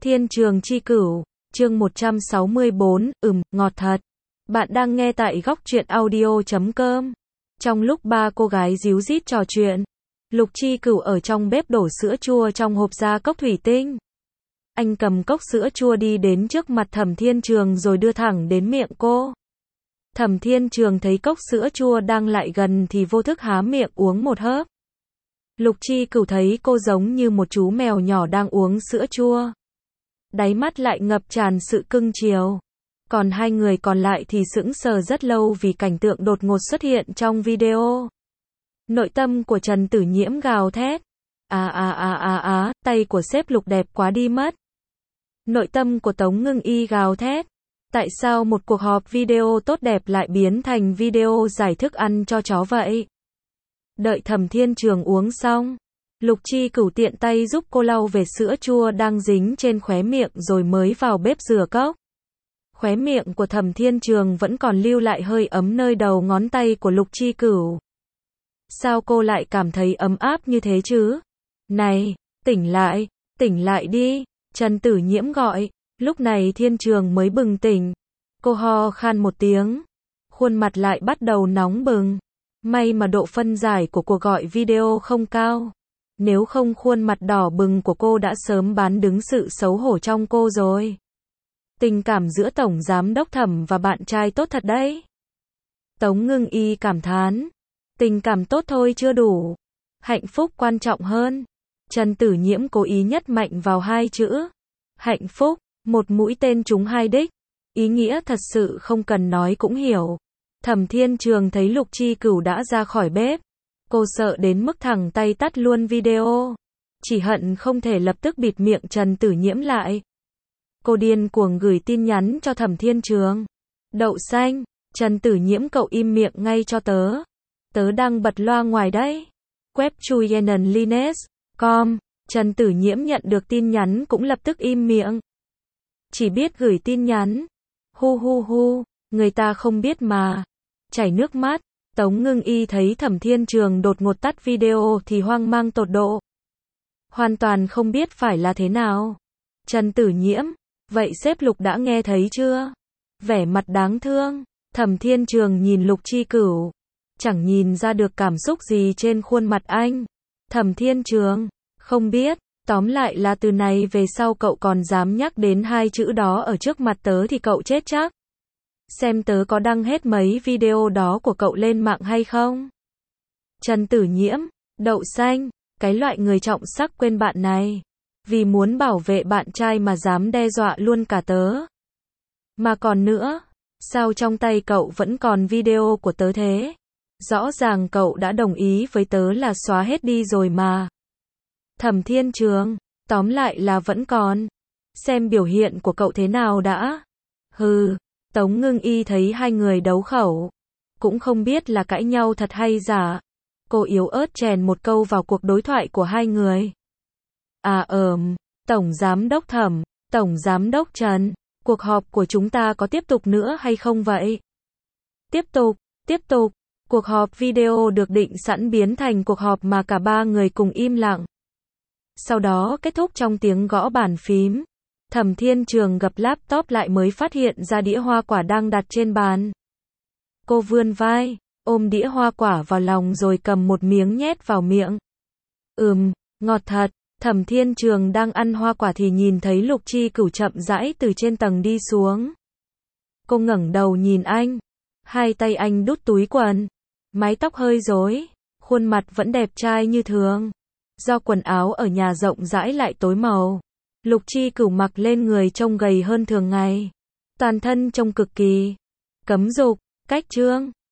Thiên Trường Chi Cửu, chương 164, ngọt thật. Bạn đang nghe tại góc truyện audio.com. Trong lúc ba cô gái díu dít trò chuyện, Lục Chi Cửu ở trong bếp đổ sữa chua trong hộp ra cốc thủy tinh. Anh cầm cốc sữa chua đi đến trước mặt Thẩm Thiên Trường rồi đưa thẳng đến miệng cô. Thẩm Thiên Trường thấy cốc sữa chua đang lại gần thì vô thức há miệng uống một hớp. Lục Chi Cửu thấy cô giống như một chú mèo nhỏ đang uống sữa chua. Đáy mắt lại ngập tràn sự cưng chiều. Còn hai người còn lại thì sững sờ rất lâu vì cảnh tượng đột ngột xuất hiện trong video. Nội tâm của Trần Tử Nhiễm gào thét. Tay của sếp Lục đẹp quá đi mất. Nội tâm của Tống Ngưng Y gào thét. Tại sao một cuộc họp video tốt đẹp lại biến thành video giải thức ăn cho chó vậy? Đợi Thẩm Thiên Trường uống xong, Lục Chi Cửu tiện tay giúp cô lau về sữa chua đang dính trên khóe miệng rồi mới vào bếp rửa cốc. Khóe miệng của Thẩm Thiên Trường vẫn còn lưu lại hơi ấm nơi đầu ngón tay của Lục Chi Cửu. Sao cô lại cảm thấy ấm áp như thế chứ? Này, tỉnh lại đi, Trần Tử Nhiễm gọi. Lúc này Thiên Trường mới bừng tỉnh. Cô ho khan một tiếng, khuôn mặt lại bắt đầu nóng bừng. May mà độ phân giải của cuộc gọi video không cao. Nếu không khuôn mặt đỏ bừng của cô đã sớm bán đứng sự xấu hổ trong cô rồi. Tình cảm giữa Tổng Giám đốc Thẩm và bạn trai tốt thật đấy. Tống Ngưng Y cảm thán. Tình cảm tốt thôi chưa đủ. Hạnh phúc quan trọng hơn. Trần Tử Nhiễm cố ý nhấn mạnh vào hai chữ. Hạnh phúc, một mũi tên trúng hai đích. Ý nghĩa thật sự không cần nói cũng hiểu. Thẩm Thiên Trường thấy Lục Chi Cửu đã ra khỏi bếp. Cô sợ đến mức thẳng tay tắt luôn video. Chỉ hận không thể lập tức bịt miệng Trần Tử Nhiễm lại. Cô điên cuồng gửi tin nhắn cho Thẩm Thiên Trường. Đậu xanh, Trần Tử Nhiễm cậu im miệng ngay cho tớ. Tớ đang bật loa ngoài đấy. Web chuyenenlines.com. Trần Tử Nhiễm nhận được tin nhắn cũng lập tức im miệng. Chỉ biết gửi tin nhắn. Người ta không biết mà. Chảy nước mắt. Tống Ngưng Y thấy Thẩm Thiên Trường đột ngột tắt video thì hoang mang tột độ. Hoàn toàn không biết phải là thế nào. Trần Tử Nhiễm, vậy sếp Lục đã nghe thấy chưa? Vẻ mặt đáng thương. Thẩm Thiên Trường nhìn Lục Chi Cửu. Chẳng nhìn ra được cảm xúc gì trên khuôn mặt anh. Thẩm Thiên Trường, không biết. Tóm lại là từ này về sau cậu còn dám nhắc đến hai chữ đó ở trước mặt tớ thì cậu chết chắc. Xem tớ có đăng hết mấy video đó của cậu lên mạng hay không? Trần Tử Nhiễm, đậu xanh, cái loại người trọng sắc quên bạn này. Vì muốn bảo vệ bạn trai mà dám đe dọa luôn cả tớ. Mà còn nữa, sao trong tay cậu vẫn còn video của tớ thế? Rõ ràng cậu đã đồng ý với tớ là xóa hết đi rồi mà. Thẩm Thiên Trường, tóm lại là vẫn còn. Xem biểu hiện của cậu thế nào đã. Tống Ngưng Y thấy hai người đấu khẩu. Cũng không biết là cãi nhau thật hay giả. Cô yếu ớt chèn một câu vào cuộc đối thoại của hai người. Tổng Giám đốc Thẩm, Tổng Giám đốc Trần, cuộc họp của chúng ta có tiếp tục nữa hay không vậy? Tiếp tục. Cuộc họp video được định sẵn biến thành cuộc họp mà cả ba người cùng im lặng. Sau đó kết thúc trong tiếng gõ bàn phím. Thẩm Thiên Trường gập laptop lại mới phát hiện ra đĩa hoa quả đang đặt trên bàn. Cô vươn vai, ôm đĩa hoa quả vào lòng rồi cầm một miếng nhét vào miệng. Ngọt thật. Thẩm Thiên Trường đang ăn hoa quả thì nhìn thấy Lục Chi Cửu chậm rãi từ trên tầng đi xuống. Cô ngẩng đầu nhìn anh. Hai tay anh đút túi quần. Mái tóc hơi rối. Khuôn mặt vẫn đẹp trai như thường. Do quần áo ở nhà rộng rãi lại tối màu. Lục Chi Cửu mặc lên người trông gầy hơn thường ngày. Toàn thân trông cực kỳ cấm dục, cách trương.